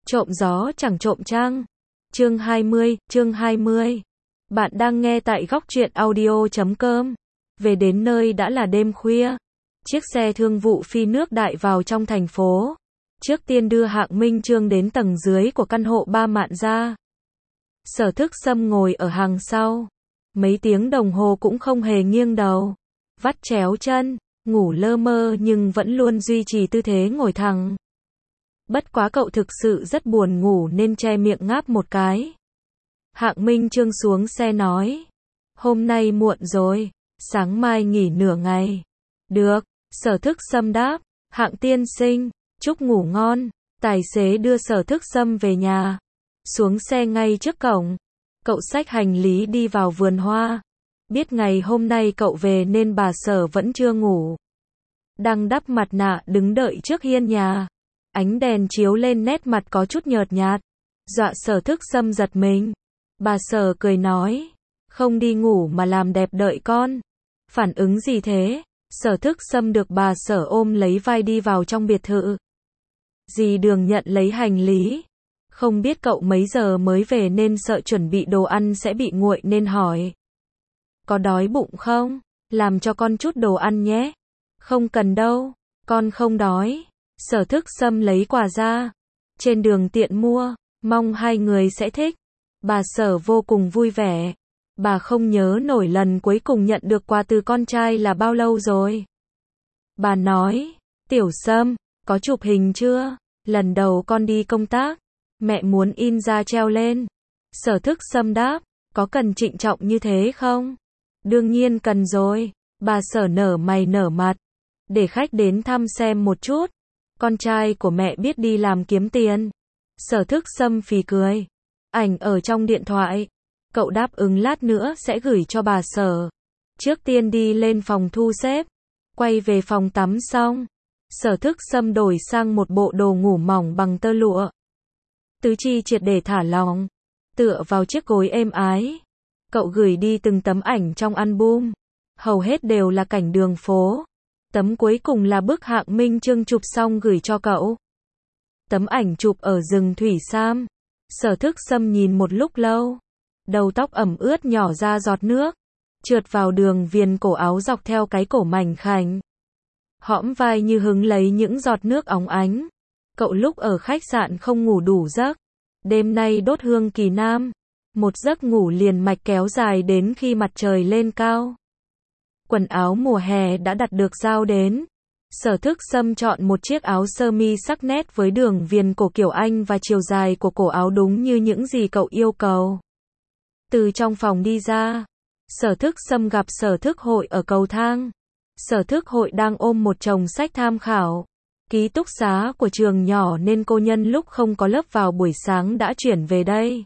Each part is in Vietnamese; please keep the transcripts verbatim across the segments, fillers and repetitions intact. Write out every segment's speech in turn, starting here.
Trộm gió chẳng trộm trăng. Chương hai mươi, chương hai mươi. Bạn đang nghe tại góc truyện audio chấm com. Về đến nơi đã là đêm khuya. Chiếc xe thương vụ phi nước đại vào trong thành phố. Trước tiên đưa Hạng Minh Chương đến tầng dưới của căn hộ ba Mạn Gia. Sở Thức Sâm ngồi ở hàng sau. Mấy tiếng đồng hồ cũng không hề nghiêng đầu. Vắt chéo chân, ngủ lơ mơ nhưng vẫn luôn duy trì tư thế ngồi thẳng. Bất quá cậu thực sự rất buồn ngủ nên che miệng ngáp một cái. Hạng Minh Chương xuống xe nói. Hôm nay muộn rồi, sáng mai nghỉ nửa ngày. Được, Sở Thức Sâm đáp. Hạng tiên sinh, chúc ngủ ngon. Tài xế đưa Sở Thức Sâm về nhà. Xuống xe ngay trước cổng. Cậu xách hành lý đi vào vườn hoa. Biết ngày hôm nay cậu về nên bà Sở vẫn chưa ngủ. Đang đắp mặt nạ đứng đợi trước hiên nhà. Ánh đèn chiếu lên nét mặt có chút nhợt nhạt. Dọa Sở Thức Sâm giật mình. Bà Sở cười nói. Không đi ngủ mà làm đẹp đợi con. Phản ứng gì thế? Sở Thức Sâm được bà Sở ôm lấy vai đi vào trong biệt thự. Dì Đường nhận lấy hành lý. Không biết cậu mấy giờ mới về nên sợ chuẩn bị đồ ăn sẽ bị nguội nên hỏi. Có đói bụng không? Làm cho con chút đồ ăn nhé. Không cần đâu, con không đói. Sở Thức Sâm lấy quà ra. Trên đường tiện mua, mong hai người sẽ thích. Bà Sở vô cùng vui vẻ. Bà không nhớ nổi lần cuối cùng nhận được quà từ con trai là bao lâu rồi. Bà nói, Tiểu Sâm, có chụp hình chưa? Lần đầu con đi công tác, mẹ muốn in ra treo lên. Sở Thức Sâm đáp, có cần trịnh trọng như thế không? Đương nhiên cần rồi. Bà Sở nở mày nở mặt. Để khách đến thăm xem một chút. Con trai của mẹ biết đi làm kiếm tiền. Sở Thức Sâm phì cười. Ảnh ở trong điện thoại. Cậu đáp ứng lát nữa sẽ gửi cho bà Sở. Trước tiên đi lên phòng thu xếp. Quay về phòng tắm xong. Sở Thức Sâm đổi sang một bộ đồ ngủ mỏng bằng tơ lụa. Tứ chi triệt để thả lỏng. Tựa vào chiếc gối êm ái. Cậu gửi đi từng tấm ảnh trong album. Hầu hết đều là cảnh đường phố. Tấm cuối cùng là bức Hạng Minh Chương chụp xong gửi cho cậu. Tấm ảnh chụp ở rừng Thủy Sam. Sở Thức Sâm nhìn một lúc lâu. Đầu tóc ẩm ướt nhỏ ra giọt nước. Trượt vào đường viền cổ áo dọc theo cái cổ mảnh khảnh. Hõm vai như hứng lấy những giọt nước óng ánh. Cậu lúc ở khách sạn không ngủ đủ giấc. Đêm nay đốt hương kỳ nam. Một giấc ngủ liền mạch kéo dài đến khi mặt trời lên cao. Quần áo mùa hè đã đặt được giao đến. Sở Thức Sâm chọn một chiếc áo sơ mi sắc nét với đường viền cổ kiểu Anh và chiều dài của cổ áo đúng như những gì cậu yêu cầu. Từ trong phòng đi ra, Sở Thức Sâm gặp Sở Thức Hội ở cầu thang. Sở Thức Hội đang ôm một chồng sách tham khảo. Ký túc xá của trường nhỏ nên cô nhân lúc không có lớp vào buổi sáng đã chuyển về đây.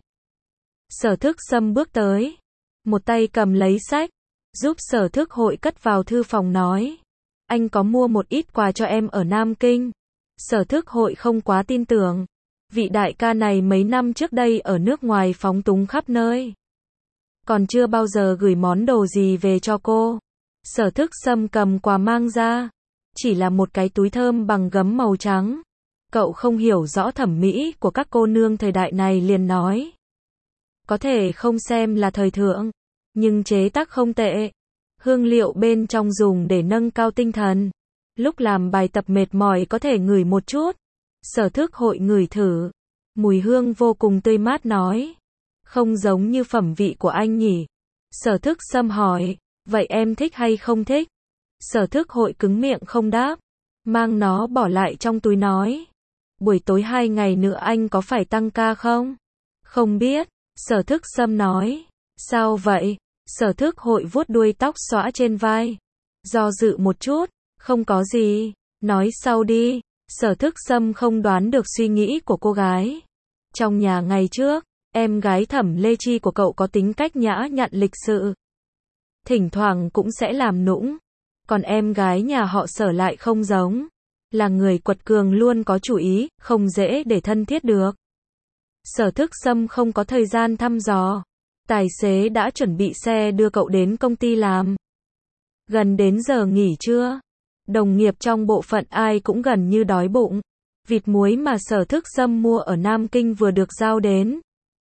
Sở Thức Sâm bước tới. Một tay cầm lấy sách. Giúp Sở Thức Hội cất vào thư phòng nói. Anh có mua một ít quà cho em ở Nam Kinh. Sở Thức Hội không quá tin tưởng. Vị đại ca này mấy năm trước đây ở nước ngoài phóng túng khắp nơi. Còn chưa bao giờ gửi món đồ gì về cho cô. Sở Thức Sâm cầm quà mang ra. Chỉ là một cái túi thơm bằng gấm màu trắng. Cậu không hiểu rõ thẩm mỹ của các cô nương thời đại này liền nói. Có thể không xem là thời thượng. Nhưng chế tác không tệ. Hương liệu bên trong dùng để nâng cao tinh thần. Lúc làm bài tập mệt mỏi có thể ngửi một chút. Sở Thức Hội ngửi thử. Mùi hương vô cùng tươi mát nói. Không giống như phẩm vị của anh nhỉ. Sở Thức Sâm hỏi. Vậy em thích hay không thích? Sở Thức Hội cứng miệng không đáp. Mang nó bỏ lại trong túi nói. Buổi tối hai ngày nữa anh có phải tăng ca không? Không biết. Sở Thức Sâm nói. Sao vậy? Sở Thức Hội vuốt đuôi tóc xõa trên vai. Do dự một chút. Không có gì. Nói sau đi. Sở Thức Sâm không đoán được suy nghĩ của cô gái. Trong nhà ngày trước, em gái Thẩm Lê Chi của cậu có tính cách nhã nhặn lịch sự. Thỉnh thoảng cũng sẽ làm nũng. Còn em gái nhà họ Sở lại không giống. Là người quật cường luôn có chủ ý, không dễ để thân thiết được. Sở Thức Sâm không có thời gian thăm dò. Tài xế đã chuẩn bị xe đưa cậu đến công ty làm. Gần đến giờ nghỉ trưa. Đồng nghiệp trong bộ phận ai cũng gần như đói bụng. Vịt muối mà Sở Thức Sâm mua ở Nam Kinh vừa được giao đến.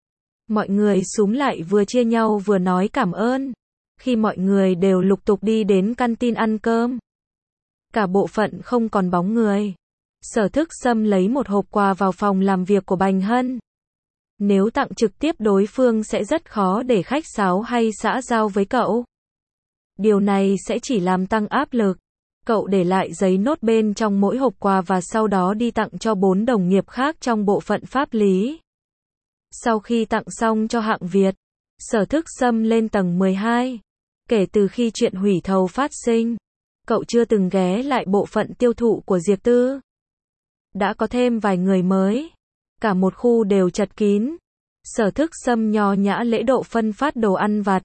Mọi người xúm lại vừa chia nhau vừa nói cảm ơn. Khi mọi người đều lục tục đi đến canteen ăn cơm. Cả bộ phận không còn bóng người. Sở Thức Sâm lấy một hộp quà vào phòng làm việc của Bành Hân. Nếu tặng trực tiếp đối phương sẽ rất khó để khách sáo hay xã giao với cậu. Điều này sẽ chỉ làm tăng áp lực. Cậu để lại giấy nốt bên trong mỗi hộp quà và sau đó đi tặng cho bốn đồng nghiệp khác trong bộ phận pháp lý. Sau khi tặng xong cho hạng Việt, Sở Thức Sâm lên tầng mười hai. Kể từ khi chuyện hủy thầu phát sinh, cậu chưa từng ghé lại bộ phận tiêu thụ của Diệp Tư. Đã có thêm vài người mới. Cả một khu đều chật kín. Sở Thức Sâm nho nhã lễ độ phân phát đồ ăn vặt.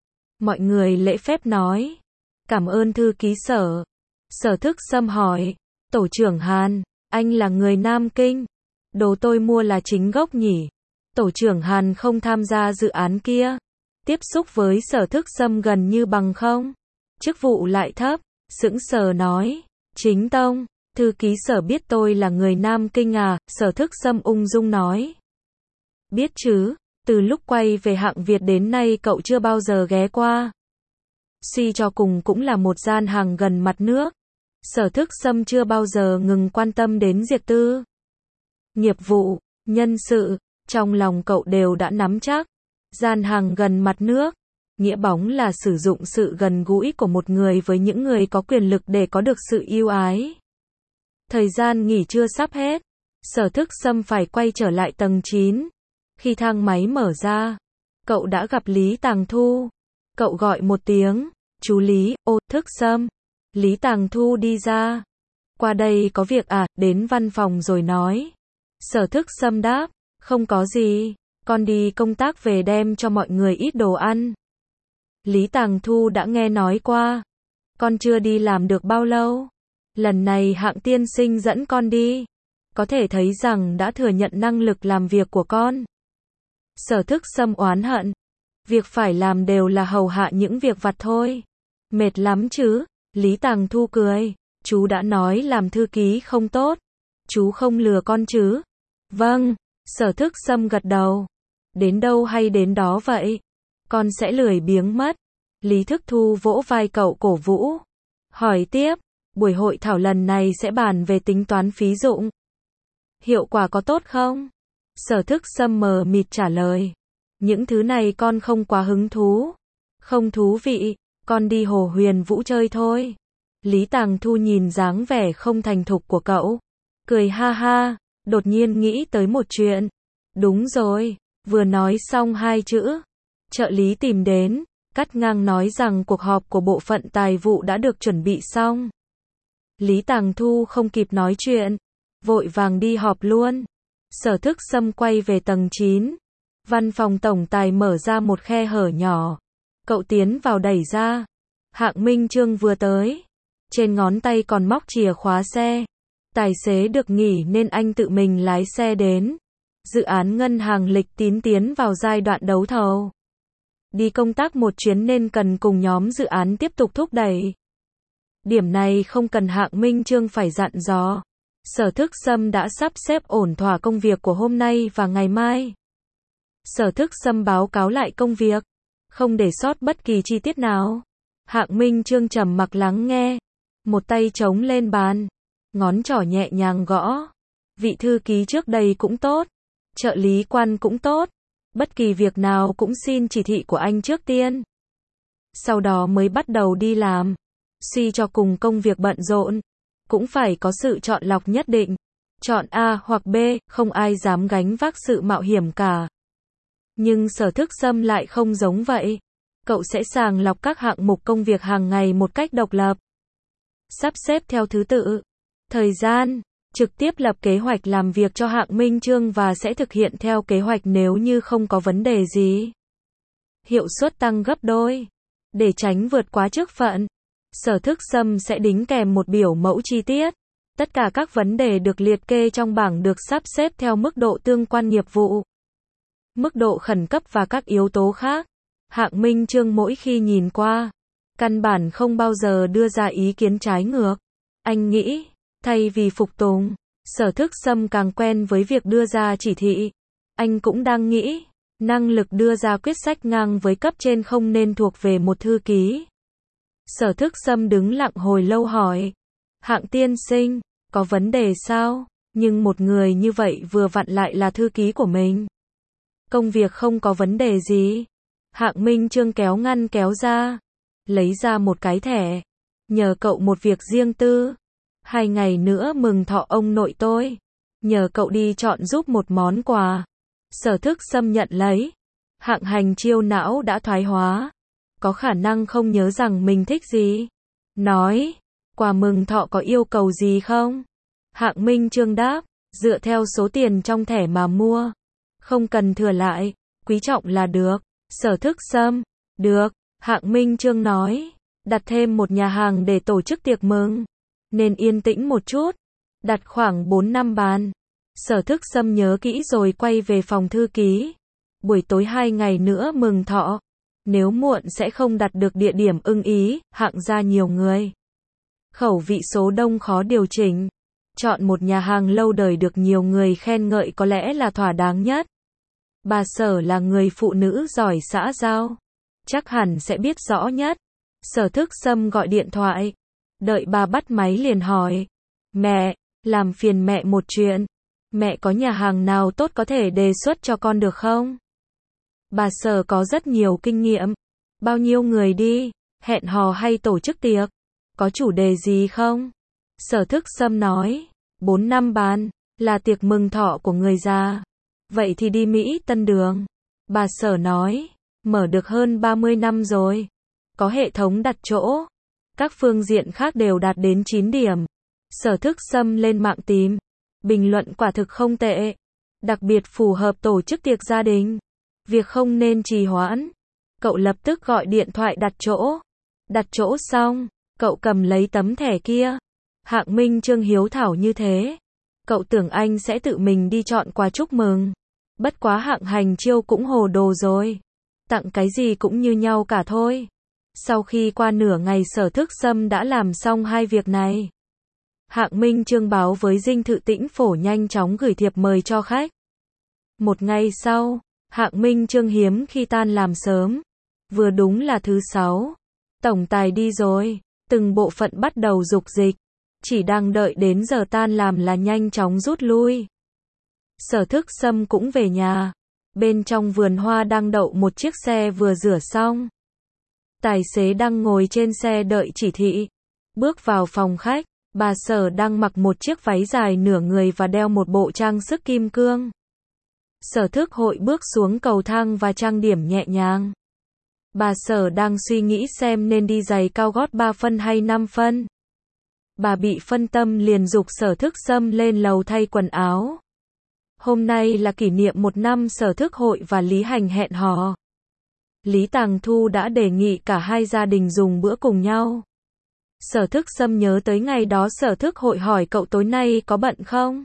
Mọi người lễ phép nói. Cảm ơn thư ký Sở. Sở Thức Sâm hỏi. Tổ trưởng Hàn, anh là người Nam Kinh. Đồ tôi mua là chính gốc nhỉ? Tổ trưởng Hàn không tham gia dự án kia. Tiếp xúc với Sở Thức Sâm gần như bằng không. Chức vụ lại thấp. Sững sờ nói. Chính tông. Thư ký Sở biết tôi là người Nam Kinh à? Sở Thức Sâm ung dung nói. Biết chứ, từ lúc quay về hạng Việt đến nay cậu chưa bao giờ ghé qua. Suy cho cùng cũng là một gian hàng gần mặt nước. Sở Thức Sâm chưa bao giờ ngừng quan tâm đến Diệp Tư. Nghiệp vụ, nhân sự, trong lòng cậu đều đã nắm chắc. Gian hàng gần mặt nước, nghĩa bóng là sử dụng sự gần gũi của một người với những người có quyền lực để có được sự yêu ái. Thời gian nghỉ trưa sắp hết, Sở Thức Sâm phải quay trở lại tầng chín. Khi thang máy mở ra, cậu đã gặp Lý Tàng Thu. Cậu gọi một tiếng, chú Lý, ô, Thức Sâm. Lý Tàng Thu đi ra. Qua đây có việc à, đến văn phòng rồi nói. Sở Thức Sâm đáp, không có gì, con đi công tác về đem cho mọi người ít đồ ăn. Lý Tàng Thu đã nghe nói qua. Con chưa đi làm được bao lâu. Lần này hạng tiên sinh dẫn con đi. Có thể thấy rằng đã thừa nhận năng lực làm việc của con. Sở Thức Sâm oán hận. Việc phải làm đều là hầu hạ những việc vặt thôi. Mệt lắm chứ. Lý Tàng Thu cười. Chú đã nói làm thư ký không tốt. Chú không lừa con chứ? Vâng. Sở Thức Sâm gật đầu. Đến đâu hay đến đó vậy. Con sẽ lười biếng mất. Lý Thức Thu vỗ vai cậu cổ vũ. Hỏi tiếp. Buổi hội thảo lần này sẽ bàn về tính toán phí dụng. Hiệu quả có tốt không? Sở Thức Sâm mờ mịt trả lời. Những thứ này con không quá hứng thú. Không thú vị, con đi Hồ Huyền Vũ chơi thôi. Lý Tàng Thu nhìn dáng vẻ không thành thục của cậu. Cười ha ha, đột nhiên nghĩ tới một chuyện. Đúng rồi, vừa nói xong hai chữ. Trợ lý tìm đến, cắt ngang nói rằng cuộc họp của bộ phận tài vụ đã được chuẩn bị xong. Lý Tàng Thu không kịp nói chuyện, vội vàng đi họp luôn. Sở Thức Sâm quay về tầng chín. Văn phòng tổng tài mở ra một khe hở nhỏ. Cậu tiến vào đẩy ra. Hạng Minh Trương vừa tới. Trên ngón tay còn móc chìa khóa xe. Tài xế được nghỉ nên anh tự mình lái xe đến. Dự án ngân hàng Lịch Tín tiến vào giai đoạn đấu thầu. Đi công tác một chuyến nên cần cùng nhóm dự án tiếp tục thúc đẩy. Điểm này không cần Hạng Minh Trương phải dặn dò. Sở Thức Sâm đã sắp xếp ổn thỏa công việc của hôm nay và ngày mai. Sở Thức Sâm báo cáo lại công việc, không để sót bất kỳ chi tiết nào. Hạng Minh Trương trầm mặc lắng nghe, một tay chống lên bàn, ngón trỏ nhẹ nhàng gõ. Vị thư ký trước đây cũng tốt, trợ lý quan cũng tốt, bất kỳ việc nào cũng xin chỉ thị của anh trước tiên. Sau đó mới bắt đầu đi làm. Suy cho cùng công việc bận rộn, cũng phải có sự chọn lọc nhất định. Chọn A hoặc B, không ai dám gánh vác sự mạo hiểm cả. Nhưng Sở Thức Sâm lại không giống vậy. Cậu sẽ sàng lọc các hạng mục công việc hàng ngày một cách độc lập. Sắp xếp theo thứ tự, thời gian, trực tiếp lập kế hoạch làm việc cho Hạng Minh Trương và sẽ thực hiện theo kế hoạch nếu như không có vấn đề gì. Hiệu suất tăng gấp đôi. Để tránh vượt quá chức phận, Sở Thức Sâm sẽ đính kèm một biểu mẫu chi tiết. Tất cả các vấn đề được liệt kê trong bảng được sắp xếp theo mức độ tương quan nghiệp vụ, mức độ khẩn cấp và các yếu tố khác. Hạng Minh Trương mỗi khi nhìn qua, căn bản không bao giờ đưa ra ý kiến trái ngược. Anh nghĩ, thay vì phục tùng, Sở Thức Sâm càng quen với việc đưa ra chỉ thị. Anh cũng đang nghĩ, năng lực đưa ra quyết sách ngang với cấp trên không nên thuộc về một thư ký. Sở Thức Sâm đứng lặng hồi lâu hỏi, Hạng tiên sinh, có vấn đề sao? Nhưng một người như vậy vừa vặn lại là thư ký của mình. Công việc không có vấn đề gì. Hạng Minh Chương kéo ngăn kéo ra, lấy ra một cái thẻ. Nhờ cậu một việc riêng tư. Hai ngày nữa mừng thọ ông nội tôi. Nhờ cậu đi chọn giúp một món quà. Sở Thức Sâm nhận lấy. Hạng Hành Chiêu não đã thoái hóa. Có khả năng không nhớ rằng mình thích gì. Nói, quà mừng thọ có yêu cầu gì không? Hạng Minh Chương đáp, dựa theo số tiền trong thẻ mà mua. Không cần thừa lại, quý trọng là được. Sở Thức Sâm, được. Hạng Minh Chương nói, đặt thêm một nhà hàng để tổ chức tiệc mừng. Nên yên tĩnh một chút. Đặt khoảng bốn năm bàn. Sở Thức Sâm nhớ kỹ rồi quay về phòng thư ký. Buổi tối hai ngày nữa mừng thọ. Nếu muộn sẽ không đặt được địa điểm ưng ý, Hạng gia nhiều người. Khẩu vị số đông khó điều chỉnh. Chọn một nhà hàng lâu đời được nhiều người khen ngợi có lẽ là thỏa đáng nhất. Bà Sở là người phụ nữ giỏi xã giao. Chắc hẳn sẽ biết rõ nhất. Sở Thức Sâm gọi điện thoại. Đợi bà bắt máy liền hỏi. Mẹ, làm phiền mẹ một chuyện. Mẹ có nhà hàng nào tốt có thể đề xuất cho con được không? Bà Sở có rất nhiều kinh nghiệm. Bao nhiêu người đi? Hẹn hò hay tổ chức tiệc? Có chủ đề gì không? Sở Thức Sâm nói. Bốn năm bàn. Là tiệc mừng thọ của người già. Vậy thì đi Mỹ Tân Đường. Bà Sở nói. Mở được hơn ba mươi năm rồi. Có hệ thống đặt chỗ. Các phương diện khác đều đạt đến chín điểm. Sở Thức Sâm lên mạng tìm. Bình luận quả thực không tệ. Đặc biệt phù hợp tổ chức tiệc gia đình. Việc không nên trì hoãn. Cậu lập tức gọi điện thoại đặt chỗ. Đặt chỗ xong, cậu cầm lấy tấm thẻ kia. Hạng Minh Chương hiếu thảo như thế. Cậu tưởng anh sẽ tự mình đi chọn quà chúc mừng. Bất quá Hạng Hành Chiêu cũng hồ đồ rồi. Tặng cái gì cũng như nhau cả thôi. Sau khi qua nửa ngày Sở Thức Sâm đã làm xong hai việc này. Hạng Minh Chương báo với dinh thự Tĩnh Phổ nhanh chóng gửi thiệp mời cho khách. Một ngày sau, Hạng Minh Chương hiếm khi tan làm sớm. Vừa đúng là thứ sáu. Tổng tài đi rồi. Từng bộ phận bắt đầu dục dịch. Chỉ đang đợi đến giờ tan làm là nhanh chóng rút lui. Sở Thức Sâm cũng về nhà. Bên trong vườn hoa đang đậu một chiếc xe vừa rửa xong. Tài xế đang ngồi trên xe đợi chỉ thị. Bước vào phòng khách, bà Sở đang mặc một chiếc váy dài nửa người và đeo một bộ trang sức kim cương. Sở Thức Hội bước xuống cầu thang và trang điểm nhẹ nhàng. Bà Sở đang suy nghĩ xem nên đi giày cao gót ba phân hay năm phân. Bà bị phân tâm liền giục Sở Thức Sâm lên lầu thay quần áo. Hôm nay là kỷ niệm một năm Sở Thức Hội và Lý Hành hẹn hò. Lý Tàng Thu đã đề nghị cả hai gia đình dùng bữa cùng nhau. Sở Thức Sâm nhớ tới ngày đó Sở Thức Hội hỏi cậu tối nay có bận không?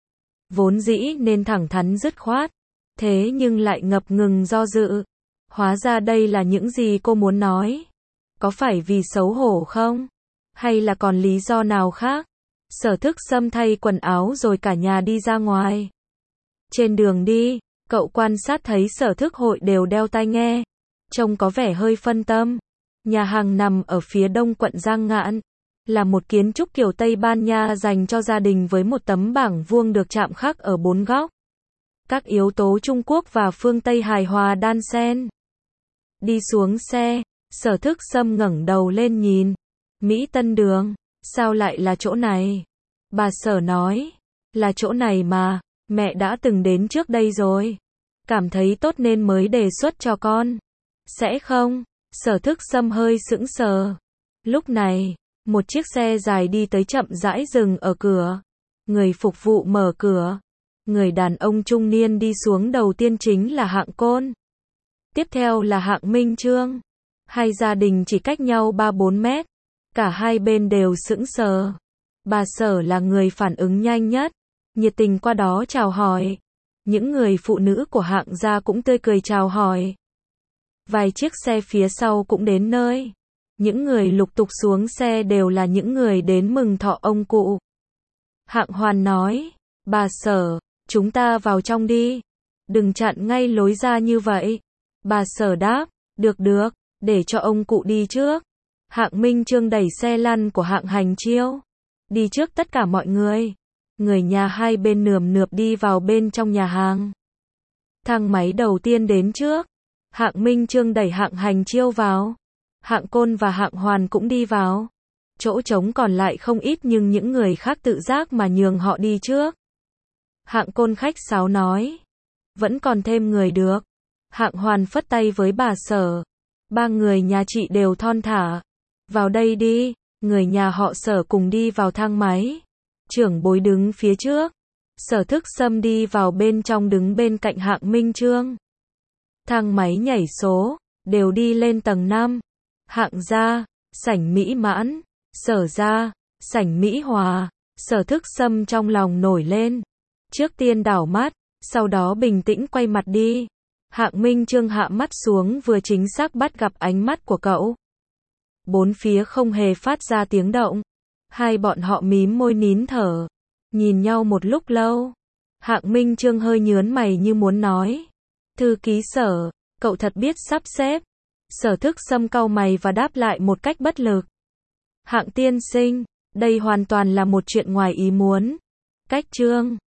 Vốn dĩ nên thẳng thắn dứt khoát. Thế nhưng lại ngập ngừng do dự. Hóa ra đây là những gì cô muốn nói. Có phải vì xấu hổ không? Hay là còn lý do nào khác? Sở Thức Sâm thay quần áo rồi cả nhà đi ra ngoài. Trên đường đi, cậu quan sát thấy Sở Thức Hội đều đeo tai nghe. Trông có vẻ hơi phân tâm. Nhà hàng nằm ở phía đông quận Giang Ngạn. Là một kiến trúc kiểu Tây Ban Nha dành cho gia đình với một tấm bảng vuông được chạm khắc ở bốn góc. Các yếu tố Trung Quốc và phương Tây hài hòa đan xen. Đi xuống xe, Sở Thức Sâm ngẩng đầu lên nhìn. Mỹ Tân Đường, sao lại là chỗ này? Bà Sở nói, là chỗ này mà, mẹ đã từng đến trước đây rồi. Cảm thấy tốt nên mới đề xuất cho con. Sẽ không? Sở Thức Sâm hơi sững sờ. Lúc này, một chiếc xe dài đi tới chậm rãi dừng ở cửa. Người phục vụ mở cửa. Người đàn ông trung niên đi xuống đầu tiên chính là Hạng Côn. Tiếp theo là Hạng Minh Chương. Hai gia đình chỉ cách nhau ba bốn mét. Cả hai bên đều sững sờ. Bà Sở là người phản ứng nhanh nhất. Nhiệt tình qua đó chào hỏi. Những người phụ nữ của Hạng gia cũng tươi cười chào hỏi. Vài chiếc xe phía sau cũng đến nơi. Những người lục tục xuống xe đều là những người đến mừng thọ ông cụ. Hạng Hoàn nói, bà Sở, chúng ta vào trong đi. Đừng chặn ngay lối ra như vậy. Bà Sở đáp, được được, để cho ông cụ đi trước. Hạng Minh Chương đẩy xe lăn của Hạng Hành Chiêu. Đi trước tất cả mọi người. Người nhà hai bên nườm nượp đi vào bên trong nhà hàng. Thang máy đầu tiên đến trước. Hạng Minh Chương đẩy Hạng Hành Chiêu vào. Hạng Côn và Hạng Hoàn cũng đi vào. Chỗ trống còn lại không ít nhưng những người khác tự giác mà nhường họ đi trước. Hạng Côn khách sáo nói. Vẫn còn thêm người được. Hạng Hoàn phất tay với bà Sở. Ba người nhà chị đều thon thả. Vào đây đi. Người nhà họ Sở cùng đi vào thang máy. Trưởng bối đứng phía trước. Sở Thức Sâm đi vào bên trong đứng bên cạnh Hạng Minh Chương. Thang máy nhảy số, đều đi lên tầng năm. Hạng gia, sảnh mỹ mãn. Sở gia, sảnh mỹ hòa. Sở Thức Sâm trong lòng nổi lên. Trước tiên đảo mắt, sau đó bình tĩnh quay mặt đi. Hạng Minh Chương hạ mắt xuống vừa chính xác bắt gặp ánh mắt của cậu. Bốn phía không hề phát ra tiếng động. Hai bọn họ mím môi nín thở. Nhìn nhau một lúc lâu. Hạng Minh Chương hơi nhớn mày như muốn nói. Thư ký Sở, cậu thật biết sắp xếp. Sở Thức Sâm cau mày và đáp lại một cách bất lực. Hạng tiên sinh, đây hoàn toàn là một chuyện ngoài ý muốn. Cách chương